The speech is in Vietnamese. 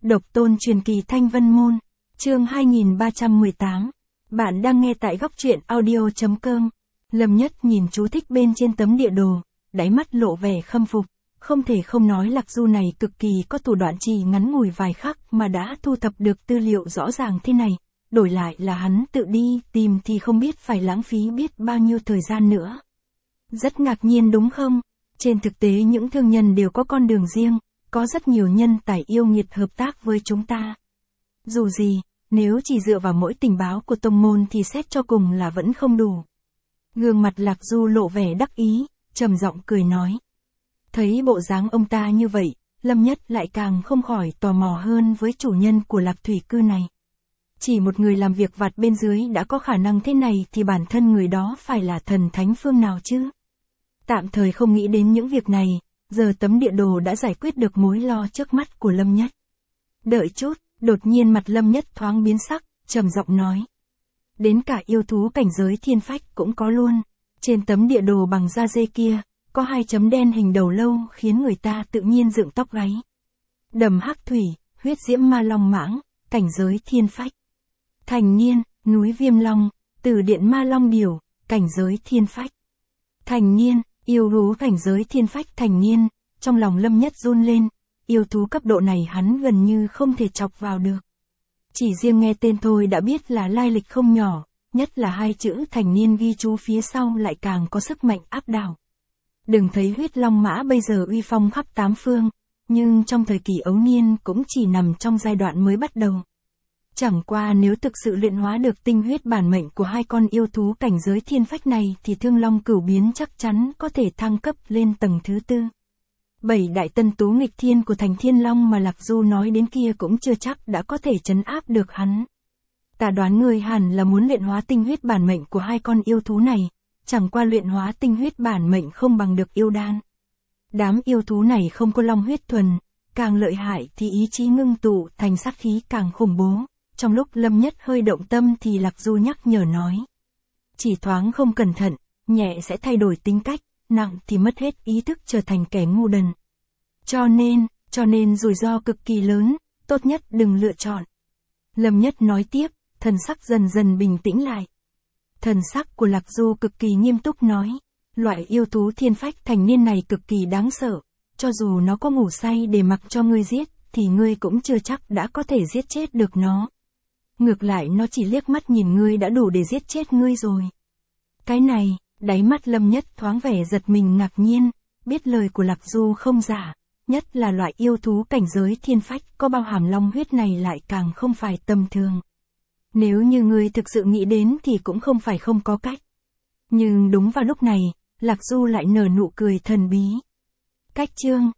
Độc tôn truyền kỳ Thanh Vân Môn, chương 2318. Bạn đang nghe tại góc truyện audio.com. Lâm Nhất nhìn chú thích bên trên tấm địa đồ, đáy mắt lộ vẻ khâm phục, không thể không nói Lạc Du này cực kỳ có thủ đoạn chỉ ngắn ngủi vài khắc mà đã thu thập được tư liệu rõ ràng thế này, đổi lại là hắn tự đi tìm thì không biết phải lãng phí biết bao nhiêu thời gian nữa. Rất ngạc nhiên đúng không? Trên thực tế những thương nhân đều có con đường riêng, có rất nhiều nhân tài yêu nghiệt hợp tác với chúng ta. Dù gì, nếu chỉ dựa vào mỗi tình báo của tông môn thì xét cho cùng là vẫn không đủ. Gương mặt Lạc Du lộ vẻ đắc ý, trầm giọng cười nói. Thấy bộ dáng ông ta như vậy, Lâm Nhất lại càng không khỏi tò mò hơn với chủ nhân của Lạc Thủy Cư này. Chỉ một người làm việc vặt bên dưới đã có khả năng thế này thì bản thân người đó phải là thần thánh phương nào chứ? Tạm thời không nghĩ đến những việc này, giờ tấm địa đồ đã giải quyết được mối lo trước mắt của Lâm Nhất. Đợi chút, đột nhiên mặt Lâm Nhất thoáng biến sắc, trầm giọng nói. Đến cả yêu thú cảnh giới thiên phách cũng có luôn. Trên tấm địa đồ bằng da dê kia, có hai chấm đen hình đầu lâu khiến người ta tự nhiên dựng tóc gáy. Đầm Hắc Thủy, huyết diễm ma long mãng, cảnh giới thiên phách. Thành Niên, núi Viêm Long, Tử Điện Ma Long Điểu, cảnh giới thiên phách. Thành Niên, yêu thú cảnh giới thiên phách Thành Niên, trong lòng Lâm Nhất run lên, yêu thú cấp độ này hắn gần như không thể chọc vào được. Chỉ riêng nghe tên thôi đã biết là lai lịch không nhỏ, nhất là hai chữ Thành Niên ghi chú phía sau lại càng có sức mạnh áp đảo. Đừng thấy huyết long mã bây giờ uy phong khắp tám phương, nhưng trong thời kỳ ấu niên cũng chỉ nằm trong giai đoạn mới bắt đầu. Chẳng qua nếu thực sự luyện hóa được tinh huyết bản mệnh của hai con yêu thú cảnh giới thiên phách này thì Thương Long Cửu Biến chắc chắn có thể thăng cấp lên tầng thứ 4. 7 đại tân tú nghịch thiên của Thành Thiên Long mà Lạc Du nói đến kia cũng chưa chắc đã có thể trấn áp được hắn. Ta đoán người hẳn là muốn luyện hóa tinh huyết bản mệnh của hai con yêu thú này, chẳng qua luyện hóa tinh huyết bản mệnh không bằng được yêu đan. Đám yêu thú này không có long huyết thuần, càng lợi hại thì ý chí ngưng tụ thành sát khí càng khủng bố. Trong lúc Lâm Nhất hơi động tâm thì Lạc Du nhắc nhở nói. Chỉ thoáng không cẩn thận, nhẹ sẽ thay đổi tính cách, nặng thì mất hết ý thức trở thành kẻ ngu đần. Cho nên rủi ro cực kỳ lớn, tốt nhất đừng lựa chọn. Lâm Nhất nói tiếp, thần sắc dần dần bình tĩnh lại. Thần sắc của Lạc Du cực kỳ nghiêm túc nói. Loại yêu thú thiên phách Thành Niên này cực kỳ đáng sợ, cho dù nó có ngủ say để mặc cho ngươi giết, thì ngươi cũng chưa chắc đã có thể giết chết được nó. Ngược lại nó chỉ liếc mắt nhìn ngươi đã đủ để giết chết ngươi rồi. Cái này, đáy mắt Lâm Nhất thoáng vẻ giật mình ngạc nhiên, biết lời của Lạc Du không giả, nhất là loại yêu thú cảnh giới thiên phách có bao hàm long huyết này lại càng không phải tầm thường. Nếu như ngươi thực sự nghĩ đến thì cũng không phải không có cách. Nhưng đúng vào lúc này, Lạc Du lại nở nụ cười thần bí. Cách chương,